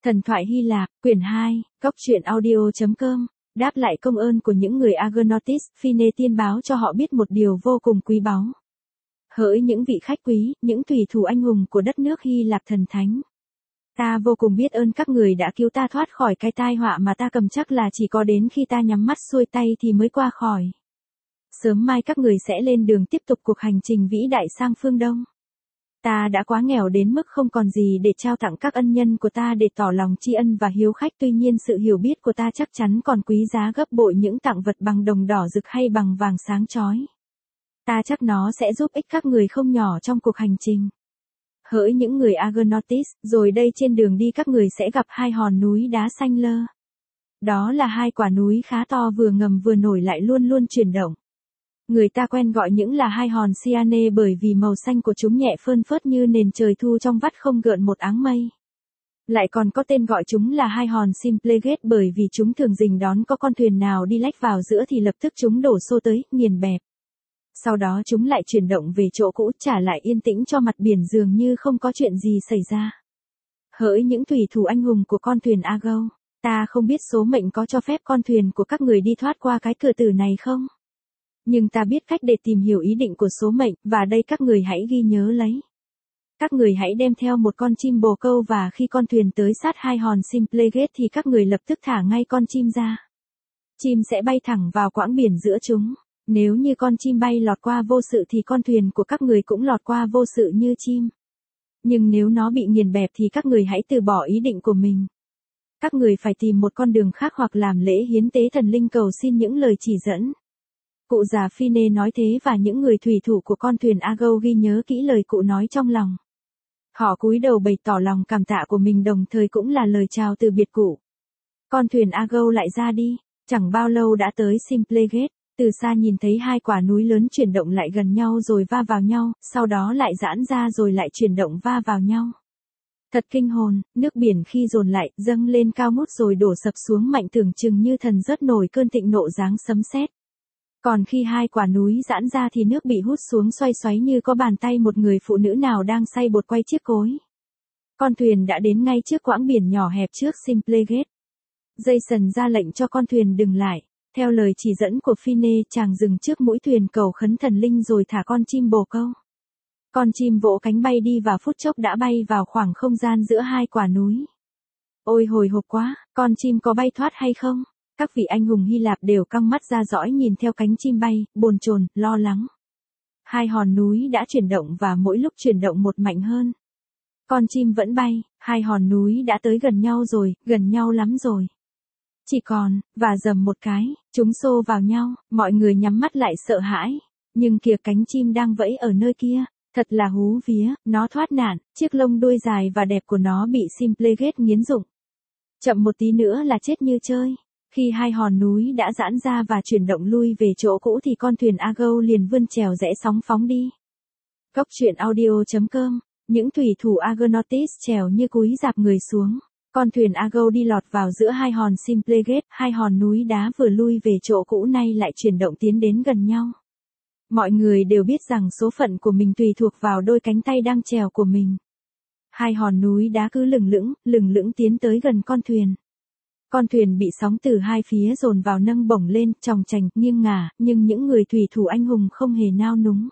Thần thoại Hy Lạp, quyển 2, Cốc truyện audio.com, đáp lại công ơn của những người Argonautis, Phine tiên báo cho họ biết một điều vô cùng quý báu. Hỡi những vị khách quý, những thủy thủ anh hùng của đất nước Hy Lạp thần thánh. Ta vô cùng biết ơn các người đã cứu ta thoát khỏi cái tai họa mà ta cầm chắc là chỉ có đến khi ta nhắm mắt xuôi tay thì mới qua khỏi. Sớm mai các người sẽ lên đường tiếp tục cuộc hành trình vĩ đại sang phương Đông. Ta đã quá nghèo đến mức không còn gì để trao tặng các ân nhân của ta để tỏ lòng tri ân và hiếu khách, tuy nhiên sự hiểu biết của ta chắc chắn còn quý giá gấp bội những tặng vật bằng đồng đỏ rực hay bằng vàng sáng chói. Ta chắc nó sẽ giúp ích các người không nhỏ trong cuộc hành trình. Hỡi những người Argonautis, rồi đây trên đường đi các người sẽ gặp hai hòn núi đá xanh lơ. Đó là hai quả núi khá to vừa ngầm vừa nổi lại luôn luôn chuyển động. Người ta quen gọi những là hai hòn Cyane bởi vì màu xanh của chúng nhẹ phơn phớt như nền trời thu trong vắt không gợn một áng mây. Lại còn có tên gọi chúng là hai hòn Symplegate bởi vì chúng thường rình đón có con thuyền nào đi lách vào giữa thì lập tức chúng đổ xô tới, nghiền bẹp. Sau đó chúng lại chuyển động về chỗ cũ, trả lại yên tĩnh cho mặt biển dường như không có chuyện gì xảy ra. Hỡi những thủy thủ anh hùng của con thuyền Argo, ta không biết số mệnh có cho phép con thuyền của các người đi thoát qua cái cửa tử này không? Nhưng ta biết cách để tìm hiểu ý định của số mệnh, và đây các người hãy ghi nhớ lấy. Các người hãy đem theo một con chim bồ câu và khi con thuyền tới sát hai hòn Symplegate thì các người lập tức thả ngay con chim ra. Chim sẽ bay thẳng vào quãng biển giữa chúng. Nếu như con chim bay lọt qua vô sự thì con thuyền của các người cũng lọt qua vô sự như chim. Nhưng nếu nó bị nghiền bẹp thì các người hãy từ bỏ ý định của mình. Các người phải tìm một con đường khác hoặc làm lễ hiến tế thần linh cầu xin những lời chỉ dẫn. Cụ già Phine nói thế và những người thủy thủ của con thuyền Argo ghi nhớ kỹ lời cụ nói trong lòng. Họ cúi đầu bày tỏ lòng cảm tạ của mình đồng thời cũng là lời chào từ biệt cụ. Con thuyền Argo lại ra đi, chẳng bao lâu đã tới Symplegate. Từ xa nhìn thấy hai quả núi lớn chuyển động lại gần nhau rồi va vào nhau, sau đó lại giãn ra rồi lại chuyển động va vào nhau. Thật kinh hồn, nước biển khi dồn lại, dâng lên cao ngút rồi đổ sập xuống mạnh tưởng chừng như thần rớt nổi cơn thịnh nộ giáng sấm sét. Còn khi hai quả núi giãn ra thì nước bị hút xuống xoay xoáy như có bàn tay một người phụ nữ nào đang xay bột quay chiếc cối. Con thuyền đã đến ngay trước quãng biển nhỏ hẹp trước Symplegate. Jason ra lệnh cho con thuyền dừng lại. Theo lời chỉ dẫn của Phine, chàng dừng trước mũi thuyền cầu khấn thần linh rồi thả con chim bồ câu. Con chim vỗ cánh bay đi và phút chốc đã bay vào khoảng không gian giữa hai quả núi. Ôi hồi hộp quá, con chim có bay thoát hay không? Các vị anh hùng Hy Lạp đều căng mắt ra dõi nhìn theo cánh chim bay, bồn chồn, lo lắng. Hai hòn núi đã chuyển động và mỗi lúc chuyển động một mạnh hơn. Con chim vẫn bay, hai hòn núi đã tới gần nhau rồi, gần nhau lắm rồi. Chỉ còn, và dầm một cái, chúng xô vào nhau, mọi người nhắm mắt lại sợ hãi. Nhưng kìa cánh chim đang vẫy ở nơi kia, thật là hú vía, nó thoát nạn, chiếc lông đuôi dài và đẹp của nó bị Symplegate nghiến rụng. Chậm một tí nữa là chết như chơi. Khi hai hòn núi đã giãn ra và chuyển động lui về chỗ cũ thì con thuyền Argo liền vươn chèo rẽ sóng phóng đi. Cốc truyện audio.com, những thủy thủ Argonautis chèo như cúi rạp người xuống. Con thuyền Argo đi lọt vào giữa hai hòn Symplegate, hai hòn núi đá vừa lui về chỗ cũ nay lại chuyển động tiến đến gần nhau. Mọi người đều biết rằng số phận của mình tùy thuộc vào đôi cánh tay đang chèo của mình. Hai hòn núi đá cứ lừng lững tiến tới gần con thuyền. Con thuyền bị sóng từ hai phía dồn vào nâng bổng lên, chòng chành, nghiêng ngả, nhưng những người thủy thủ anh hùng không hề nao núng.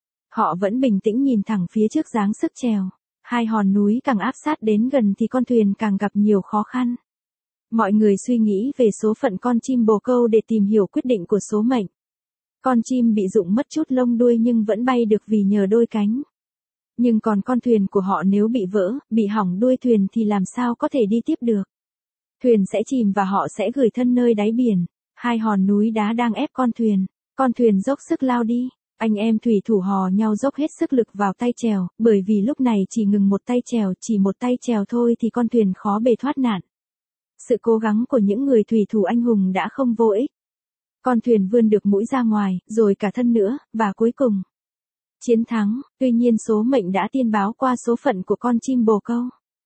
Họ vẫn bình tĩnh nhìn thẳng phía trước dáng sức chèo. Hai hòn núi càng áp sát đến gần thì con thuyền càng gặp nhiều khó khăn. Mọi người suy nghĩ về số phận con chim bồ câu để tìm hiểu quyết định của số mệnh. Con chim bị rụng mất chút lông đuôi nhưng vẫn bay được vì nhờ đôi cánh. Nhưng còn con thuyền của họ nếu bị vỡ, bị hỏng đuôi thuyền thì làm sao có thể đi tiếp được. Thuyền sẽ chìm và họ sẽ gửi thân nơi đáy biển. Hai hòn núi đá đang ép con thuyền dốc sức lao đi. Anh em thủy thủ hò nhau dốc hết sức lực vào tay chèo, bởi vì lúc này chỉ ngừng một tay chèo, chỉ một tay chèo thôi thì con thuyền khó bề thoát nạn. Sự cố gắng của những người thủy thủ anh hùng đã không vô ích. Con thuyền vươn được mũi ra ngoài, rồi cả thân nữa, và cuối cùng chiến thắng, tuy nhiên số mệnh đã tiên báo qua số phận của con chim bồ câu.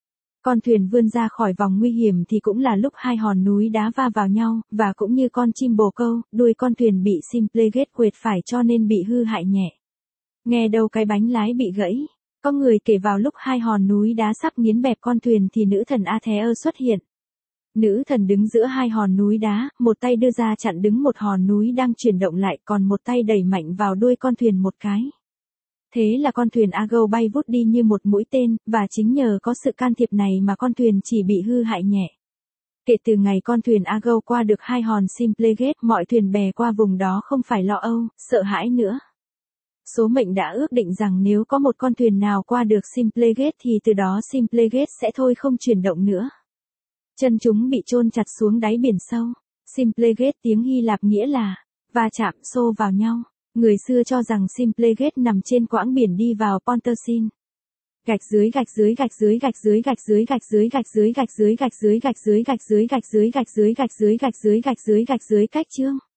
Con thuyền vươn ra khỏi vòng nguy hiểm thì cũng là lúc hai hòn núi đá va vào nhau, và cũng như con chim bồ câu, đuôi con thuyền bị Symplegate quệt phải cho nên bị hư hại nhẹ. Nghe đâu cái bánh lái bị gãy, Có người kể vào lúc hai hòn núi đá sắp nghiến bẹp con thuyền thì nữ thần Athena xuất hiện. Nữ thần đứng giữa hai hòn núi đá, một tay đưa ra chặn đứng một hòn núi đang chuyển động lại, còn một tay đẩy mạnh vào đuôi con thuyền một cái. Thế là con thuyền Argo bay vút đi như một mũi tên, và chính nhờ có sự can thiệp này mà con thuyền chỉ bị hư hại nhẹ. Kể từ ngày con thuyền Argo qua được hai hòn Symplegate, mọi thuyền bè qua vùng đó không phải lo âu, sợ hãi nữa. Số mệnh đã ước định rằng nếu có một con thuyền nào qua được Symplegate thì từ đó Symplegate sẽ thôi không chuyển động nữa. Chân chúng bị chôn chặt xuống đáy biển sâu. Symplegate tiếng Hy Lạp nghĩa là va chạm, xô vào nhau. Người xưa cho rằng Symplegate nằm trên quãng biển đi vào Pontmercy. Gạch dưới gạch dưới gạch dưới gạch dưới gạch dưới gạch dưới gạch dưới gạch dưới gạch dưới gạch dưới gạch dưới gạch dưới gạch dưới gạch dưới gạch dưới gạch dưới gạch dưới cách chương.